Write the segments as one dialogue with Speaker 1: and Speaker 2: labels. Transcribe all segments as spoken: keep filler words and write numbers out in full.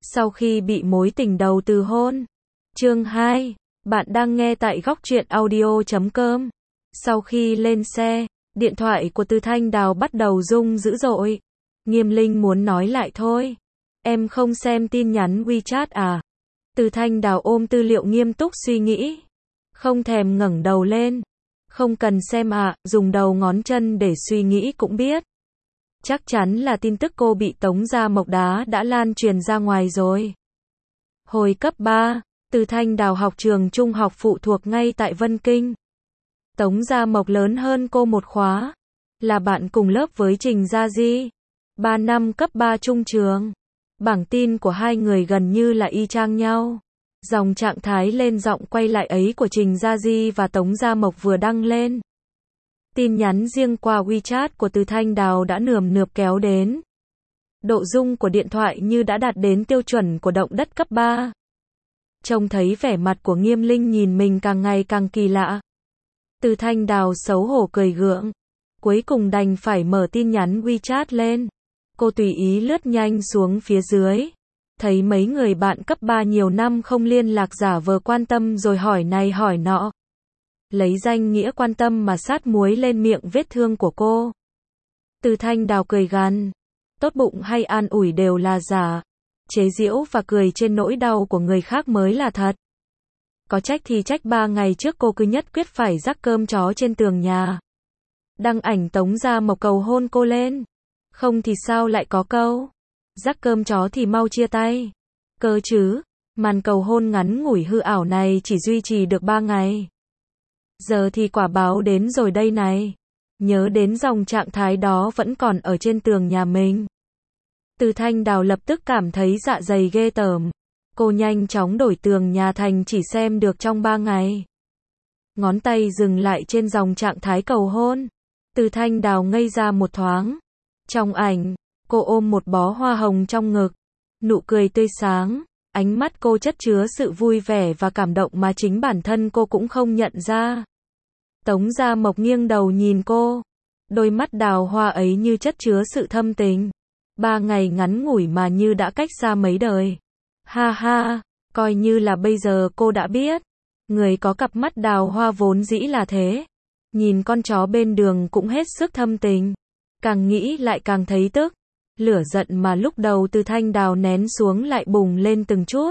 Speaker 1: Sau khi bị mối tình đầu từ hôn. Chương hai. Bạn đang nghe tại góc truyện audio chấm com. Sau khi lên xe, điện thoại của Từ Thanh Đào bắt đầu rung dữ dội. Nghiêm Linh muốn nói lại thôi. Em không xem tin nhắn WeChat à? Từ Thanh Đào ôm tư liệu nghiêm túc suy nghĩ. Không thèm ngẩng đầu lên. Không cần xem à, dùng đầu ngón chân để suy nghĩ cũng biết. Chắc chắn là tin tức cô bị Tống Gia Mộc đá đã lan truyền ra ngoài rồi. Hồi cấp ba, Từ Thanh Đào học trường trung học phụ thuộc ngay tại Vân Kinh. Tống Gia Mộc lớn hơn cô một khóa, là bạn cùng lớp với Trình Gia Di. Ba năm cấp ba chung trường. Bảng tin của hai người gần như là y chang nhau. Dòng trạng thái lên giọng quay lại ấy của Trình Gia Di và Tống Gia Mộc vừa đăng lên. Tin nhắn riêng qua WeChat của Từ Thanh Đào đã nườm nượp kéo đến. Độ rung của điện thoại như đã đạt đến tiêu chuẩn của động đất cấp ba. Trông thấy vẻ mặt của Nghiêm Linh nhìn mình càng ngày càng kỳ lạ. Từ Thanh Đào xấu hổ cười gượng. Cuối cùng đành phải mở tin nhắn WeChat lên. Cô tùy ý lướt nhanh xuống phía dưới. Thấy mấy người bạn cấp ba nhiều năm không liên lạc giả vờ quan tâm rồi hỏi này hỏi nọ. Lấy danh nghĩa quan tâm mà sát muối lên miệng vết thương của cô. Từ Thanh Đào cười gằn. Tốt bụng hay an ủi đều là giả. Chế giễu và cười trên nỗi đau của người khác mới là thật. Có trách thì trách ba ngày trước cô cứ nhất quyết phải rắc cơm chó trên tường nhà. Đăng ảnh Tống Gia Mộc cầu hôn cô lên. Không thì sao lại có câu. Rắc cơm chó thì mau chia tay. Cơ chứ, màn cầu hôn ngắn ngủi hư ảo này chỉ duy trì được ba ngày. Giờ thì quả báo đến rồi đây này. Nhớ đến dòng trạng thái đó vẫn còn ở trên tường nhà mình. Từ Thanh Đào lập tức cảm thấy dạ dày ghê tởm. Cô nhanh chóng đổi tường nhà thành chỉ xem được trong ba ngày. Ngón tay dừng lại trên dòng trạng thái cầu hôn. Từ Thanh Đào ngây ra một thoáng. Trong ảnh, cô ôm một bó hoa hồng trong ngực. Nụ cười tươi sáng. Ánh mắt cô chất chứa sự vui vẻ và cảm động mà chính bản thân cô cũng không nhận ra. Tống Gia Mộc nghiêng đầu nhìn cô. Đôi mắt đào hoa ấy như chất chứa sự thâm tình. Ba ngày ngắn ngủi mà như đã cách xa mấy đời. Ha ha, coi như là bây giờ cô đã biết. Người có cặp mắt đào hoa vốn dĩ là thế. Nhìn con chó bên đường cũng hết sức thâm tình. Càng nghĩ lại càng thấy tức. Lửa giận mà lúc đầu Từ Thanh Đào nén xuống lại bùng lên từng chút.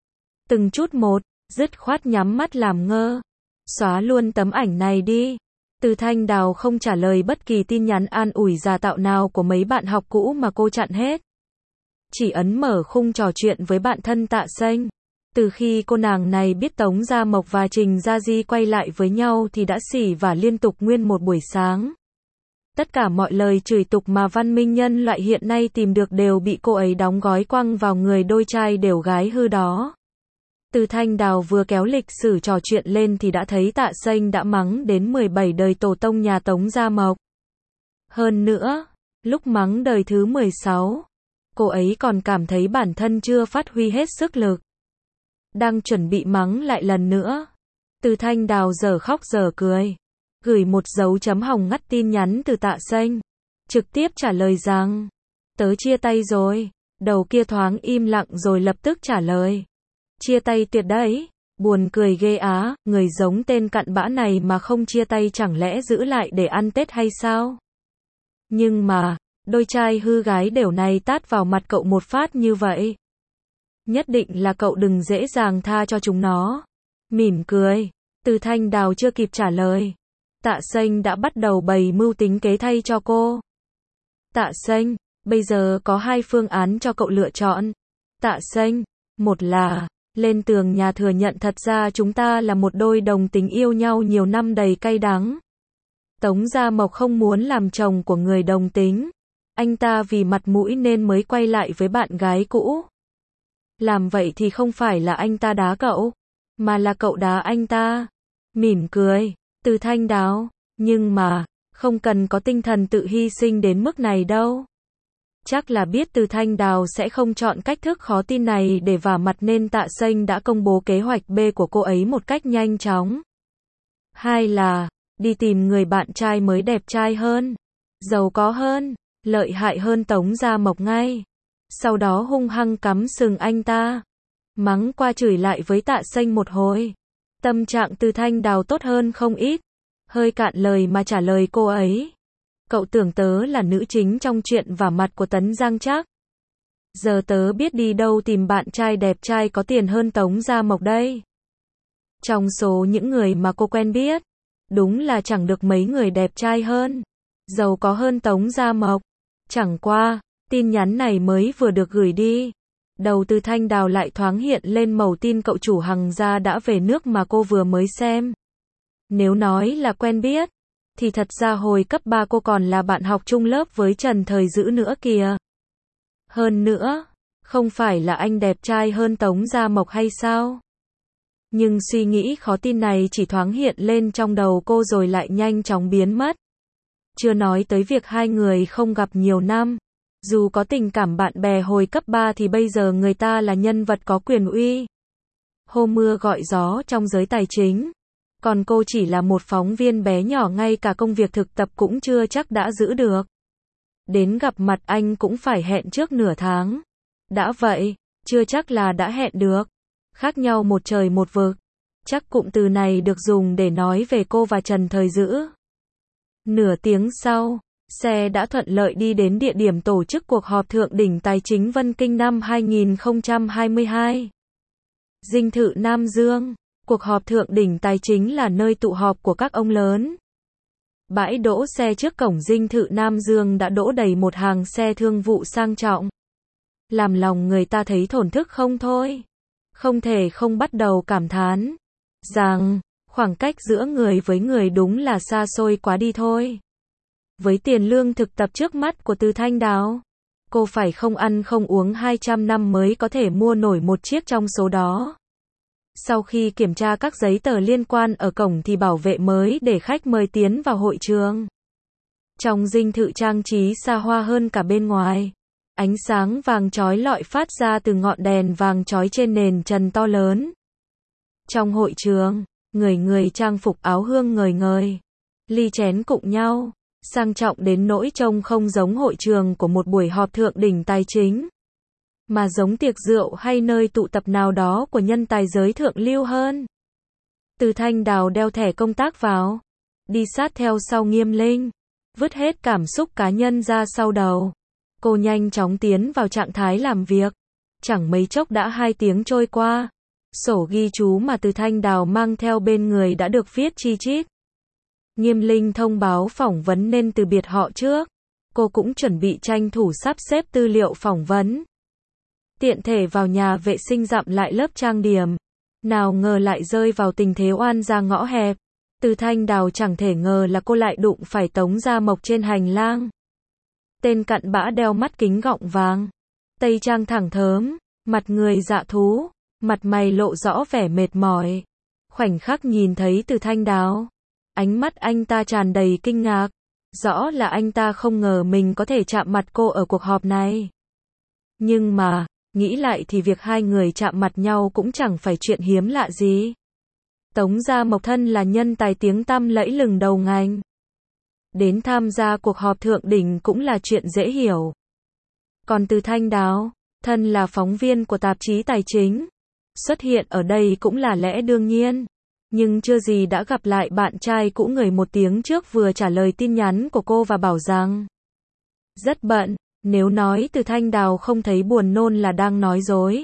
Speaker 1: Từng chút một, dứt khoát nhắm mắt làm ngơ. Xóa luôn tấm ảnh này đi. Từ Thanh Đào không trả lời bất kỳ tin nhắn an ủi giả tạo nào của mấy bạn học cũ mà cô chặn hết. Chỉ ấn mở khung trò chuyện với bạn thân Tạ Xanh. Từ khi cô nàng này biết Tống Gia Mộc và Trình Gia Di quay lại với nhau thì đã xỉ vả liên tục nguyên một buổi sáng. Tất cả mọi lời chửi tục mà văn minh nhân loại hiện nay tìm được đều bị cô ấy đóng gói quăng vào người đôi trai đều gái hư đó. Từ Thanh Đào vừa kéo lịch sử trò chuyện lên thì đã thấy Tạ Xanh đã mắng đến mười bảy đời tổ tông nhà Tống Gia Mộc. Hơn nữa, lúc mắng đời thứ mười sáu, cô ấy còn cảm thấy bản thân chưa phát huy hết sức lực. Đang chuẩn bị mắng lại lần nữa. Từ Thanh Đào giờ khóc giờ cười. Gửi một dấu chấm hồng ngắt tin nhắn từ Tạ Xanh. Trực tiếp trả lời rằng, tớ chia tay rồi. Đầu kia thoáng im lặng rồi lập tức trả lời. Chia tay tuyệt đấy. Buồn cười ghê á, người giống tên cặn bã này mà không chia tay chẳng lẽ giữ lại để ăn Tết hay sao? Nhưng mà, đôi trai hư gái đều này tát vào mặt cậu một phát như vậy. Nhất định là cậu đừng dễ dàng tha cho chúng nó. Mỉm cười. Từ Thanh Đào chưa kịp trả lời. Tạ Xanh đã bắt đầu bày mưu tính kế thay cho cô. Tạ Xanh, bây giờ có hai phương án cho cậu lựa chọn. Tạ Xanh, một là lên tường nhà thừa nhận thật ra chúng ta là một đôi đồng tính yêu nhau nhiều năm đầy cay đắng. Tống Gia Mộc không muốn làm chồng của người đồng tính. Anh ta vì mặt mũi nên mới quay lại với bạn gái cũ. Làm vậy thì không phải là anh ta đá cậu, mà là cậu đá anh ta. Mỉm cười. Từ Thanh Đào, nhưng mà, không cần có tinh thần tự hy sinh đến mức này đâu. Chắc là biết Từ Thanh Đào sẽ không chọn cách thức khó tin này để vả mặt nên Tạ Xanh đã công bố kế hoạch B của cô ấy một cách nhanh chóng. Hai là, đi tìm người bạn trai mới đẹp trai hơn, giàu có hơn, lợi hại hơn Tống Gia Mộc ngay. sau đó hung hăng cắm sừng anh ta. Mắng qua chửi lại với Tạ Xanh một hồi. Tâm trạng Từ Thanh Đào tốt hơn không ít. Hơi cạn lời mà trả lời cô ấy. Cậu tưởng tớ là nữ chính trong chuyện vả mặt của Tấn Giang chắc. Giờ tớ biết đi đâu tìm bạn trai đẹp trai có tiền hơn Tống Gia Mộc đây. Trong số những người mà cô quen biết, đúng là chẳng được mấy người đẹp trai hơn, giàu có hơn Tống Gia Mộc. Chẳng qua, tin nhắn này mới vừa được gửi đi. Đầu Từ Thanh Đào lại thoáng hiện lên mẩu tin cậu chủ Hằng gia đã về nước mà cô vừa mới xem. Nếu nói là quen biết, thì thật ra hồi cấp ba cô còn là bạn học chung lớp với Trần Thời Dữ nữa kìa. Hơn nữa, không phải là anh đẹp trai hơn Tống Gia Mộc hay sao? Nhưng suy nghĩ khó tin này chỉ thoáng hiện lên trong đầu cô rồi lại nhanh chóng biến mất. Chưa nói tới việc hai người không gặp nhiều năm. Dù có tình cảm bạn bè hồi cấp ba thì bây giờ người ta là nhân vật có quyền uy. Hô mưa gọi gió trong giới tài chính. Còn cô chỉ là một phóng viên bé nhỏ, ngay cả công việc thực tập cũng chưa chắc đã giữ được. Đến gặp mặt anh cũng phải hẹn trước nửa tháng. Đã vậy, chưa chắc là đã hẹn được. Khác nhau một trời một vực. Chắc cụm từ này được dùng để nói về cô và Trần Thời Dữ. Nửa tiếng sau, xe đã thuận lợi đi đến địa điểm tổ chức cuộc họp thượng đỉnh tài chính Vân Kinh năm hai nghìn không trăm hai mươi hai. Dinh thự Nam Dương. Cuộc họp thượng đỉnh tài chính là nơi tụ họp của các ông lớn. Bãi đỗ xe trước cổng dinh thự Nam Dương đã đỗ đầy một hàng xe thương vụ sang trọng. Làm lòng người ta thấy thổn thức không thôi. Không thể không bắt đầu cảm thán rằng khoảng cách giữa người với người đúng là xa xôi quá đi thôi. Với tiền lương thực tập trước mắt của Từ Thanh Đào, cô phải không ăn không uống hai trăm năm mới có thể mua nổi một chiếc trong số đó. Sau khi kiểm tra các giấy tờ liên quan ở cổng thì bảo vệ mới để khách mời tiến vào hội trường. Trong dinh thự trang trí xa hoa hơn cả bên ngoài. Ánh sáng vàng chói lọi phát ra từ ngọn đèn vàng chói trên nền trần to lớn. Trong hội trường, người người trang phục áo hương ngời ngời, ly chén cụng nhau, sang trọng đến nỗi trông không giống hội trường của một buổi họp thượng đỉnh tài chính, mà giống tiệc rượu hay nơi tụ tập nào đó của nhân tài giới thượng lưu hơn. Từ Thanh Đào đeo thẻ công tác vào, đi sát theo sau Nghiêm Linh, vứt hết cảm xúc cá nhân ra sau đầu. Cô nhanh chóng tiến vào trạng thái làm việc. Chẳng mấy chốc đã hai tiếng trôi qua. Sổ ghi chú mà Từ Thanh Đào mang theo bên người đã được viết chi chít. Nghiêm Linh thông báo phỏng vấn nên từ biệt họ trước. Cô cũng chuẩn bị tranh thủ sắp xếp tư liệu phỏng vấn. Tiện thể vào nhà vệ sinh dặm lại lớp trang điểm. Nào ngờ lại rơi vào tình thế oan ra ngõ hẹp. Từ Thanh Đào chẳng thể ngờ là cô lại đụng phải Tống Gia Mộc trên hành lang. Tên cặn bã đeo mắt kính gọng vàng, tây trang thẳng thớm, mặt người dạ thú, mặt mày lộ rõ vẻ mệt mỏi. Khoảnh khắc nhìn thấy Từ Thanh Đào, ánh mắt anh ta tràn đầy kinh ngạc. Rõ là anh ta không ngờ mình có thể chạm mặt cô ở cuộc họp này. Nhưng mà, nghĩ lại thì việc hai người chạm mặt nhau cũng chẳng phải chuyện hiếm lạ gì. Tống Gia Mộc thân là nhân tài tiếng tăm lẫy lừng đầu ngành. Đến tham gia cuộc họp thượng đỉnh cũng là chuyện dễ hiểu. Còn Từ Thanh Đào, thân là phóng viên của tạp chí tài chính, xuất hiện ở đây cũng là lẽ đương nhiên. Nhưng chưa gì đã gặp lại bạn trai cũ người một tiếng trước vừa trả lời tin nhắn của cô và bảo rằng rất bận. Nếu nói Từ Thanh Đào không thấy buồn nôn là đang nói dối.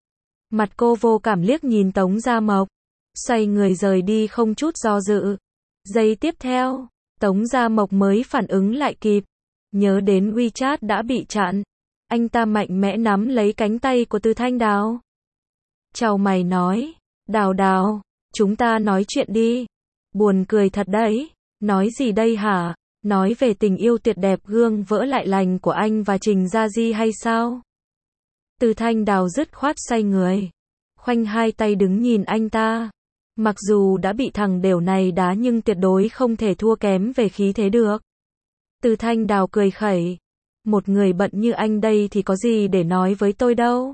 Speaker 1: Mặt cô vô cảm liếc nhìn Tống Gia Mộc, xoay người rời đi không chút do dự. Giây tiếp theo, Tống Gia Mộc mới phản ứng lại kịp. Nhớ đến WeChat đã bị chặn, anh ta mạnh mẽ nắm lấy cánh tay của Từ Thanh Đào. Chào mày nói, Đào Đào, chúng ta nói chuyện đi. Buồn cười thật đấy, nói gì đây hả? Nói về tình yêu tuyệt đẹp gương vỡ lại lành của anh và Trình Gia Di hay sao? Từ Thanh Đào dứt khoát xoay người, khoanh hai tay đứng nhìn anh ta. Mặc dù đã bị thằng đểu này đá nhưng tuyệt đối không thể thua kém về khí thế được. Từ Thanh Đào cười khẩy. Một người bận như anh đây thì có gì để nói với tôi đâu.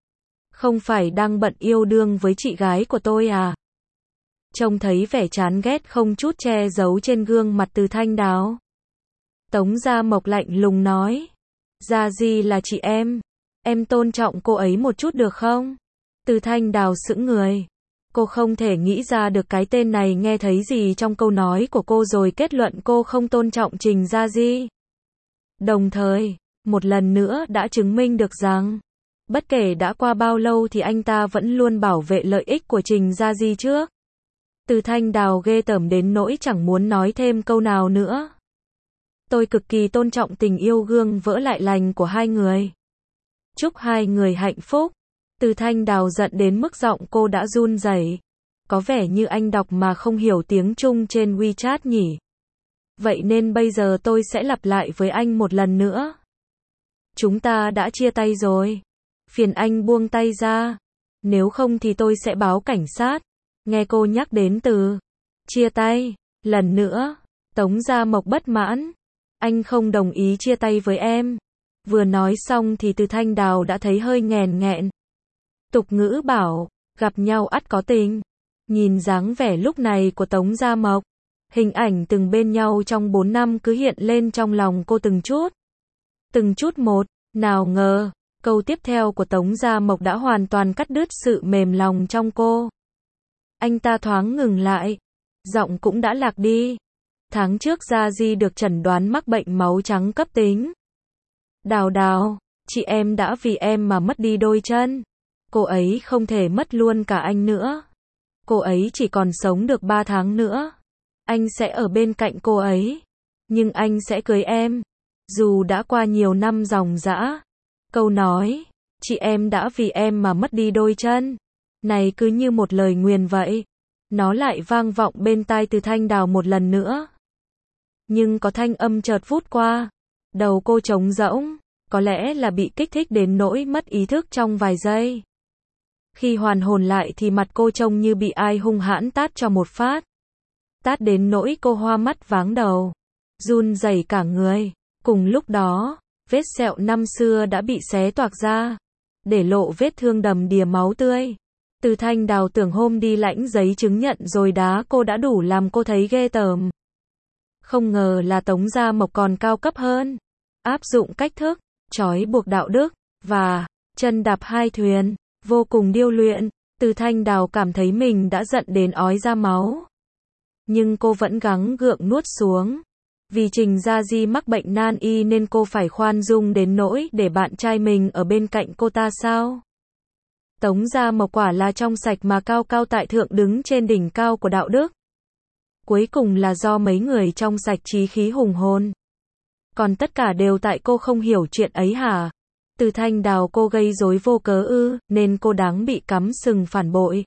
Speaker 1: Không phải đang bận yêu đương với chị gái của tôi à? Trông thấy vẻ chán ghét không chút che giấu trên gương mặt Từ Thanh Đào, Tống Gia Mộc lạnh lùng nói. Gia Di là chị em. Em tôn trọng cô ấy một chút được không? Từ Thanh Đào sững người. Cô không thể nghĩ ra được cái tên này nghe thấy gì trong câu nói của cô rồi kết luận cô không tôn trọng Trình Gia Di. Đồng thời, một lần nữa đã chứng minh được rằng, bất kể đã qua bao lâu thì anh ta vẫn luôn bảo vệ lợi ích của Trình Gia Di trước. Từ Thanh Đào ghê tởm đến nỗi chẳng muốn nói thêm câu nào nữa. Tôi cực kỳ tôn trọng tình yêu gương vỡ lại lành của hai người. Chúc hai người hạnh phúc. Từ Thanh Đào giận đến mức giọng cô đã run rẩy. Có vẻ như anh đọc mà không hiểu tiếng Trung trên WeChat nhỉ. Vậy nên bây giờ tôi sẽ lặp lại với anh một lần nữa. Chúng ta đã chia tay rồi. Phiền anh buông tay ra. Nếu không thì tôi sẽ báo cảnh sát. Nghe cô nhắc đến từ chia tay, lần nữa, Tống Gia Mộc bất mãn. Anh không đồng ý chia tay với em. Vừa nói xong thì Từ Thanh Đào đã thấy hơi nghèn nghẹn. Tục ngữ bảo, gặp nhau ắt có tình. Nhìn dáng vẻ lúc này của Tống Gia Mộc, hình ảnh từng bên nhau trong bốn năm cứ hiện lên trong lòng cô từng chút. Từng chút một, nào ngờ, câu tiếp theo của Tống Gia Mộc đã hoàn toàn cắt đứt sự mềm lòng trong cô. Anh ta thoáng ngừng lại, giọng cũng đã lạc đi. Tháng trước Gia Di được chẩn đoán mắc bệnh máu trắng cấp tính. Đào Đào, chị em đã vì em mà mất đi đôi chân. Cô ấy không thể mất luôn cả anh nữa. Cô ấy chỉ còn sống được ba tháng nữa. Anh sẽ ở bên cạnh cô ấy. Nhưng anh sẽ cưới em. Dù đã qua nhiều năm ròng rã. Câu nói, chị em đã vì em mà mất đi đôi chân. Này cứ như một lời nguyền vậy. Nó lại vang vọng bên tai Từ Thanh Đào một lần nữa. Nhưng có thanh âm chợt vút qua. Đầu cô trống rỗng. Có lẽ là bị kích thích đến nỗi mất ý thức trong vài giây. Khi hoàn hồn lại thì mặt cô trông như bị ai hung hãn tát cho một phát. Tát đến nỗi cô hoa mắt váng đầu. Run rẩy cả người. Cùng lúc đó, vết sẹo năm xưa đã bị xé toạc ra. Để lộ vết thương đầm đìa máu tươi. Từ Thanh Đào tưởng hôm đi lãnh giấy chứng nhận rồi đá cô đã đủ làm cô thấy ghê tởm. Không ngờ là Tống Gia Mộc còn cao cấp hơn. Áp dụng cách thức, trói buộc đạo đức, và chân đạp hai thuyền, vô cùng điêu luyện. Từ Thanh Đào cảm thấy mình đã giận đến ói ra máu. Nhưng cô vẫn gắng gượng nuốt xuống. Vì Trình Gia Di mắc bệnh nan y nên cô phải khoan dung đến nỗi để bạn trai mình ở bên cạnh cô ta sao? Tống Gia Mộc quả là trong sạch mà cao cao tại thượng đứng trên đỉnh cao của đạo đức. Cuối cùng là do mấy người trong sạch chí khí hùng hồn. Còn tất cả đều tại cô không hiểu chuyện ấy hả? Từ Thanh Đào cô gây rối vô cớ ư, nên cô đáng bị cắm sừng phản bội.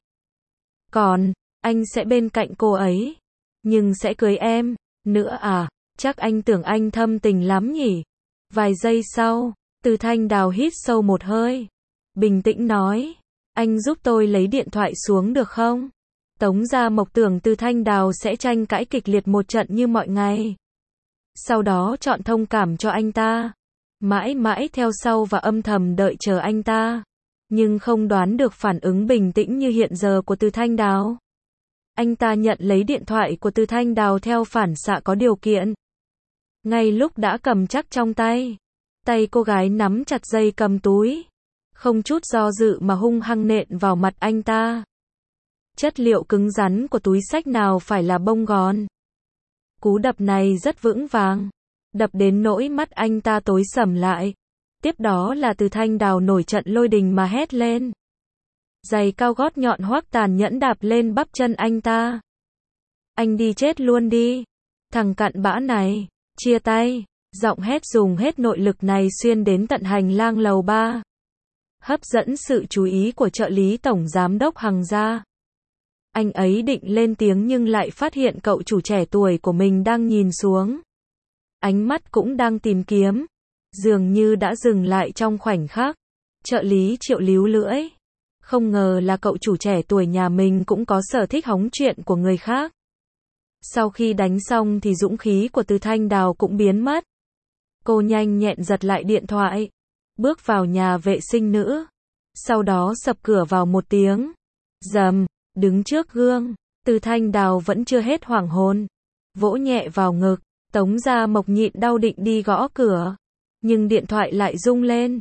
Speaker 1: Còn, anh sẽ bên cạnh cô ấy. Nhưng sẽ cưới em, nữa à? Chắc anh tưởng anh thâm tình lắm nhỉ? Vài giây sau, Từ Thanh Đào hít sâu một hơi. Bình tĩnh nói, anh giúp tôi lấy điện thoại xuống được không? Tống Gia Mộc tưởng Từ Thanh Đào sẽ tranh cãi kịch liệt một trận như mọi ngày. Sau đó chọn thông cảm cho anh ta. Mãi mãi theo sau và âm thầm đợi chờ anh ta. Nhưng không đoán được phản ứng bình tĩnh như hiện giờ của Từ Thanh Đào. Anh ta nhận lấy điện thoại của Từ Thanh Đào theo phản xạ có điều kiện. Ngay lúc đã cầm chắc trong tay. Tay cô gái nắm chặt dây cầm túi. Không chút do dự mà hung hăng nện vào mặt anh ta. Chất liệu cứng rắn của túi xách nào phải là bông gòn. Cú đập này rất vững vàng. Đập đến nỗi mắt anh ta tối sầm lại. Tiếp đó là Từ Thanh Đào nổi trận lôi đình mà hét lên. Giày cao gót nhọn hoắc tàn nhẫn đạp lên bắp chân anh ta. Anh đi chết luôn đi. Thằng cặn bã này. Chia tay. Giọng hét dùng hết nội lực này xuyên đến tận hành lang lầu ba. Hấp dẫn sự chú ý của trợ lý tổng giám đốc Hằng gia. Anh ấy định lên tiếng nhưng lại phát hiện cậu chủ trẻ tuổi của mình đang nhìn xuống. Ánh mắt cũng đang tìm kiếm. Dường như đã dừng lại trong khoảnh khắc. Trợ lý Triệu líu lưỡi. Không ngờ là cậu chủ trẻ tuổi nhà mình cũng có sở thích hóng chuyện của người khác. Sau khi đánh xong thì dũng khí của Từ Thanh Đào cũng biến mất. Cô nhanh nhẹn giật lại điện thoại. Bước vào nhà vệ sinh nữ. Sau đó sập cửa vào một tiếng. Dầm, đứng trước gương. Từ Thanh Đào vẫn chưa hết hoảng hồn. Vỗ nhẹ vào ngực. Tống Gia Mộc nhịn đau định đi gõ cửa. Nhưng điện thoại lại rung lên.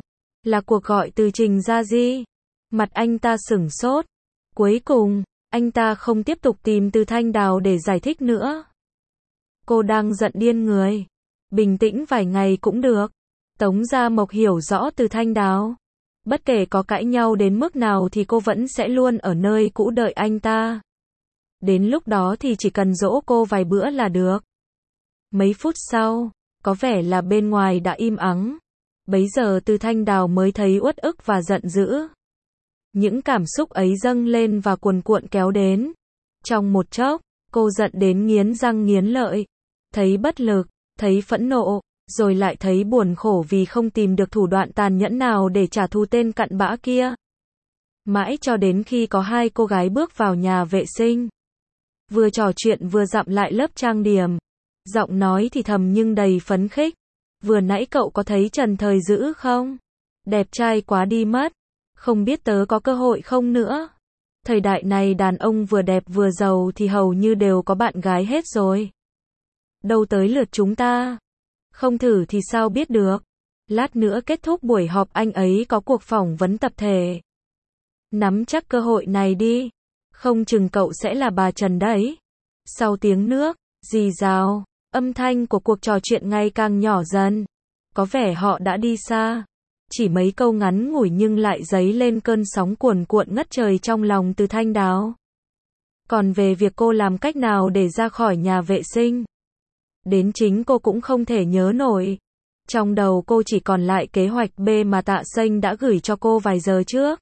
Speaker 1: Là cuộc gọi từ Trình Gia Di. Mặt anh ta sửng sốt. Cuối cùng, anh ta không tiếp tục tìm Từ Thanh Đào để giải thích nữa. Cô đang giận điên người. Bình tĩnh vài ngày cũng được. Tống Gia Mộc hiểu rõ Từ Thanh Đào. Bất kể có cãi nhau đến mức nào thì cô vẫn sẽ luôn ở nơi cũ đợi anh ta. Đến lúc đó thì chỉ cần dỗ cô vài bữa là được. Mấy phút sau, có vẻ là bên ngoài đã im ắng. Bấy giờ Từ Thanh Đào mới thấy uất ức và giận dữ. Những cảm xúc ấy dâng lên và cuồn cuộn kéo đến. Trong một chốc, cô giận đến nghiến răng nghiến lợi. Thấy bất lực, thấy phẫn nộ, rồi lại thấy buồn khổ vì không tìm được thủ đoạn tàn nhẫn nào để trả thù tên cặn bã kia. Mãi cho đến khi có hai cô gái bước vào nhà vệ sinh. Vừa trò chuyện vừa dặm lại lớp trang điểm. Giọng nói thì thầm nhưng đầy phấn khích. Vừa nãy cậu có thấy Trần Thời Dữ không? Đẹp trai quá đi mất. Không biết tớ có cơ hội không nữa. Thời đại này đàn ông vừa đẹp vừa giàu thì hầu như đều có bạn gái hết rồi. Đâu tới lượt chúng ta. Không thử thì sao biết được. Lát nữa kết thúc buổi họp anh ấy có cuộc phỏng vấn tập thể. Nắm chắc cơ hội này đi. Không chừng cậu sẽ là bà Trần đấy. Sau tiếng nước, rì rào, âm thanh của cuộc trò chuyện ngày càng nhỏ dần. Có vẻ họ đã đi xa. Chỉ mấy câu ngắn ngủi nhưng lại dấy lên cơn sóng cuồn cuộn ngất trời trong lòng Từ Thanh Đào. Còn về việc cô làm cách nào để ra khỏi nhà vệ sinh, đến chính cô cũng không thể nhớ nổi. Trong đầu cô chỉ còn lại kế hoạch B mà Tạ Xanh đã gửi cho cô vài giờ trước.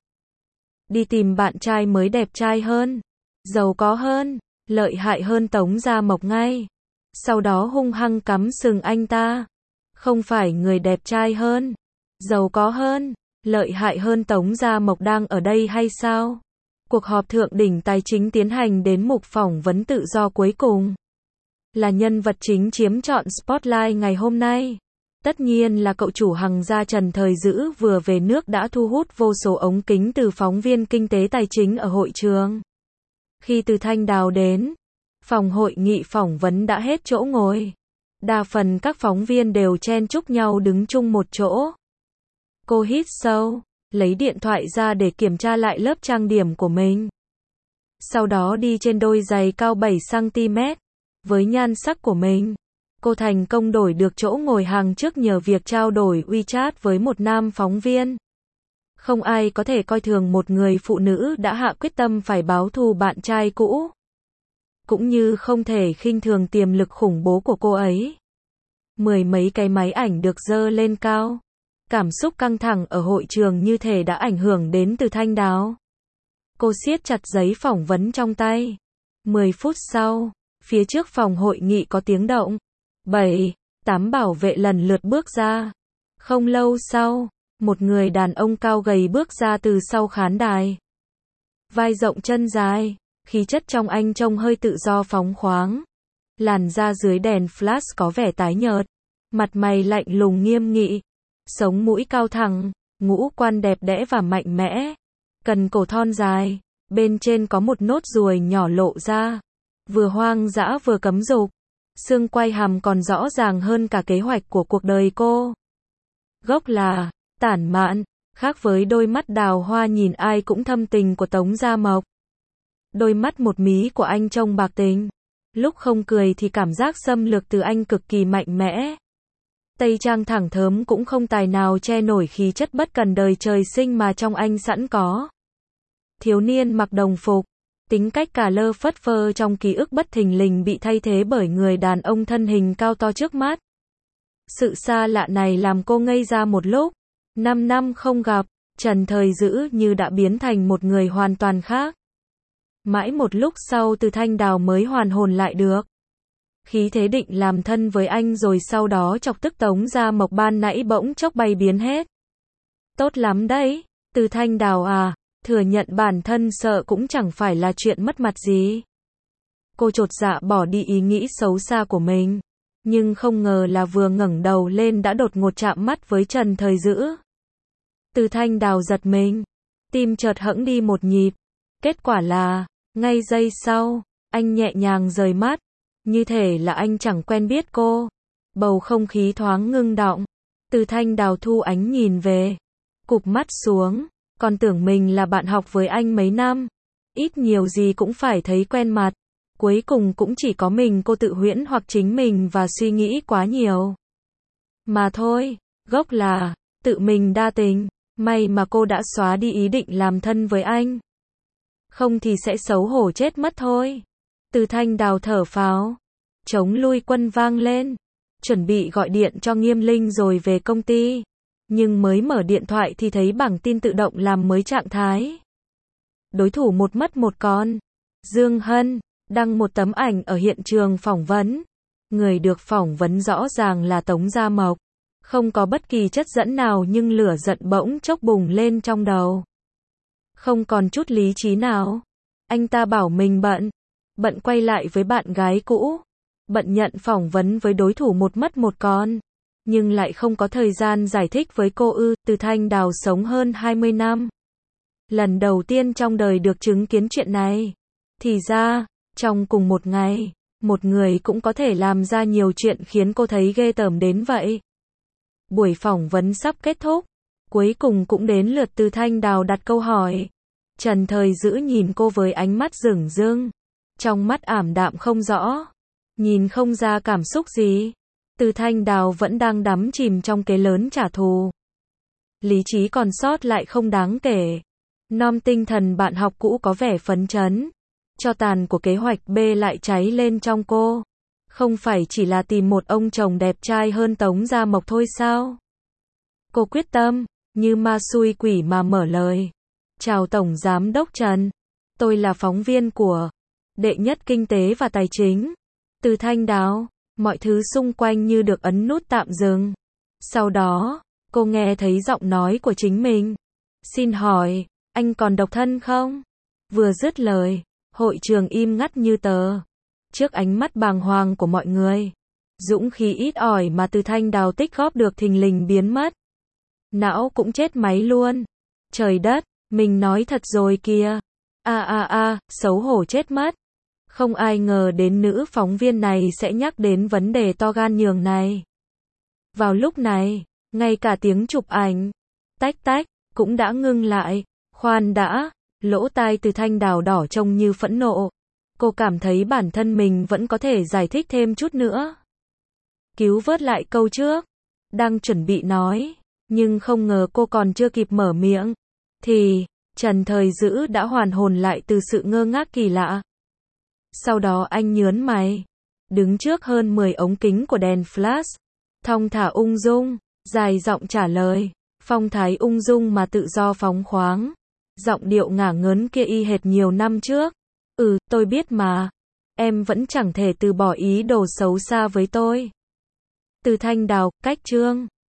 Speaker 1: Đi tìm bạn trai mới đẹp trai hơn, giàu có hơn, lợi hại hơn Tống Gia Mộc ngay. Sau đó hung hăng cắm sừng anh ta. Không phải người đẹp trai hơn, giàu có hơn, lợi hại hơn Tống Gia Mộc đang ở đây hay sao? Cuộc họp thượng đỉnh tài chính tiến hành đến mục phỏng vấn tự do cuối cùng. Là nhân vật chính chiếm trọn spotlight ngày hôm nay. Tất nhiên là cậu chủ Hằng gia Trần Thời Dữ vừa về nước đã thu hút vô số ống kính từ phóng viên kinh tế tài chính ở hội trường. Khi Từ Thanh Đào đến, phòng hội nghị phỏng vấn đã hết chỗ ngồi. Đa phần các phóng viên đều chen chúc nhau đứng chung một chỗ. Cô hít sâu, lấy điện thoại ra để kiểm tra lại lớp trang điểm của mình. Sau đó đi trên đôi giày cao bảy xăng ti mét. Với nhan sắc của mình, cô thành công đổi được chỗ ngồi hàng trước nhờ việc trao đổi WeChat với một nam phóng viên. Không ai có thể coi thường một người phụ nữ đã hạ quyết tâm phải báo thù bạn trai cũ. Cũng như không thể khinh thường tiềm lực khủng bố của cô ấy. Mười mấy cái máy ảnh được dơ lên cao. Cảm xúc căng thẳng ở hội trường như thể đã ảnh hưởng đến Từ Thanh Đào. Cô siết chặt giấy phỏng vấn trong tay. Mười phút sau, phía trước phòng hội nghị có tiếng động. Bảy, tám bảo vệ lần lượt bước ra. Không lâu sau, một người đàn ông cao gầy bước ra từ sau khán đài. Vai rộng chân dài, khí chất trong anh trông hơi tự do phóng khoáng. Làn da dưới đèn flash có vẻ tái nhợt. Mặt mày lạnh lùng nghiêm nghị. Sống mũi cao thẳng, ngũ quan đẹp đẽ và mạnh mẽ. Cần cổ thon dài, bên trên có một nốt ruồi nhỏ lộ ra. Vừa hoang dã vừa cấm dục. Xương quai hàm còn rõ ràng hơn cả kế hoạch của cuộc đời cô. Gốc là tản mạn, khác với đôi mắt đào hoa nhìn ai cũng thâm tình của Tống Gia Mộc. Đôi mắt một mí của anh trông bạc tình. Lúc không cười thì cảm giác xâm lược từ anh cực kỳ mạnh mẽ. Tây trang thẳng thớm cũng không tài nào che nổi khí chất bất cần đời trời sinh mà trong anh sẵn có. Thiếu niên mặc đồng phục, tính cách cà lơ phất phơ trong ký ức bất thình lình bị thay thế bởi người đàn ông thân hình cao to trước mắt. Sự xa lạ này làm cô ngây ra một lúc. Năm năm không gặp, Trần Thời Dữ như đã biến thành một người hoàn toàn khác. Mãi một lúc sau Từ Thanh Đào mới hoàn hồn lại được. Khí thế định làm thân với anh rồi sau đó chọc tức Tống Gia Mộc ban nãy bỗng chốc bay biến hết. Tốt lắm đấy, Từ Thanh Đào à, thừa nhận bản thân sợ cũng chẳng phải là chuyện mất mặt gì. Cô chột dạ bỏ đi ý nghĩ xấu xa của mình. Nhưng không ngờ là vừa ngẩng đầu lên đã đột ngột chạm mắt với Trần Thời Dữ. Từ Thanh Đào giật mình, tim chợt hẫng đi một nhịp. Kết quả là, ngay giây sau, anh nhẹ nhàng rời mắt, như thể là anh chẳng quen biết cô. Bầu không khí thoáng ngưng đọng. Từ Thanh Đào thu ánh nhìn về. cụp mắt xuống, còn tưởng mình là bạn học với anh mấy năm. Ít nhiều gì cũng phải thấy quen mặt. Cuối cùng cũng chỉ có mình cô tự huyễn hoặc chính mình và suy nghĩ quá nhiều. Mà thôi, gốc là, tự mình đa tình, may mà cô đã xóa đi ý định làm thân với anh. Không thì sẽ xấu hổ chết mất thôi. Từ Thanh Đào thở phào. Chống lui quân vang lên. Chuẩn bị gọi điện cho Nghiêm Linh rồi về công ty. Nhưng mới mở điện thoại thì thấy bảng tin tự động làm mới trạng thái. Đối thủ một mất một con. Dương Hân đăng một tấm ảnh ở hiện trường phỏng vấn. Người được phỏng vấn rõ ràng là Tống Gia Mộc. Không có bất kỳ chất dẫn nào nhưng lửa giận bỗng chốc bùng lên trong đầu. Không còn chút lý trí nào. Anh ta bảo mình bận. Bận quay lại với bạn gái cũ. Bận nhận phỏng vấn với đối thủ một mất một con. Nhưng lại không có thời gian giải thích với cô ư. Từ Thanh Đào sống hơn hai mươi năm. Lần đầu tiên trong đời được chứng kiến chuyện này. Thì ra, trong cùng một ngày, một người cũng có thể làm ra nhiều chuyện khiến cô thấy ghê tởm đến vậy. Buổi phỏng vấn sắp kết thúc. Cuối cùng cũng đến lượt Từ Thanh Đào đặt câu hỏi. Trần Thời Dữ nhìn cô với ánh mắt dửng dưng. Trong mắt ảm đạm không rõ. Nhìn không ra cảm xúc gì. Từ Thanh Đào vẫn đang đắm chìm trong kế lớn trả thù. Lý trí còn sót lại không đáng kể. Nom tinh thần bạn học cũ có vẻ phấn chấn. Cho tàn của kế hoạch B lại cháy lên trong cô. Không phải chỉ là tìm một ông chồng đẹp trai hơn Tống Gia Mộc thôi sao? Cô quyết tâm, như ma xui quỷ mà mở lời. Chào Tổng Giám đốc Trần. Tôi là phóng viên của Đệ Nhất Kinh tế và Tài chính. Từ Thanh Đào, mọi thứ xung quanh như được ấn nút tạm dừng. Sau đó, cô nghe thấy giọng nói của chính mình. Xin hỏi, anh còn độc thân không? Vừa dứt lời, hội trường im ngắt như tờ. Trước ánh mắt bàng hoàng của mọi người, dũng khí ít ỏi mà Từ Thanh Đào tích góp được thình lình biến mất. Não cũng chết máy luôn. Trời đất, mình nói thật rồi kìa. A a a, xấu hổ chết mất. Không ai ngờ đến nữ phóng viên này sẽ nhắc đến vấn đề to gan nhường này. Vào lúc này, ngay cả tiếng chụp ảnh, tách tách, cũng đã ngưng lại. Khoan đã, lỗ tai Từ Thanh Đào đỏ trông như phẫn nộ. Cô cảm thấy bản thân mình vẫn có thể giải thích thêm chút nữa. Cứu vớt lại câu trước. Đang chuẩn bị nói, nhưng không ngờ cô còn chưa kịp mở miệng. Thì, Trần Thời Dữ đã hoàn hồn lại từ sự ngơ ngác kỳ lạ. Sau đó anh nhớn mày. Đứng trước hơn mười ống kính của đèn flash. Thong thả ung dung, dài giọng trả lời. Phong thái ung dung mà tự do phóng khoáng. Giọng điệu ngả ngớn kia y hệt nhiều năm trước. Ừ, tôi biết mà. Em vẫn chẳng thể từ bỏ ý đồ xấu xa với tôi. Từ Thanh Đào, cách chương.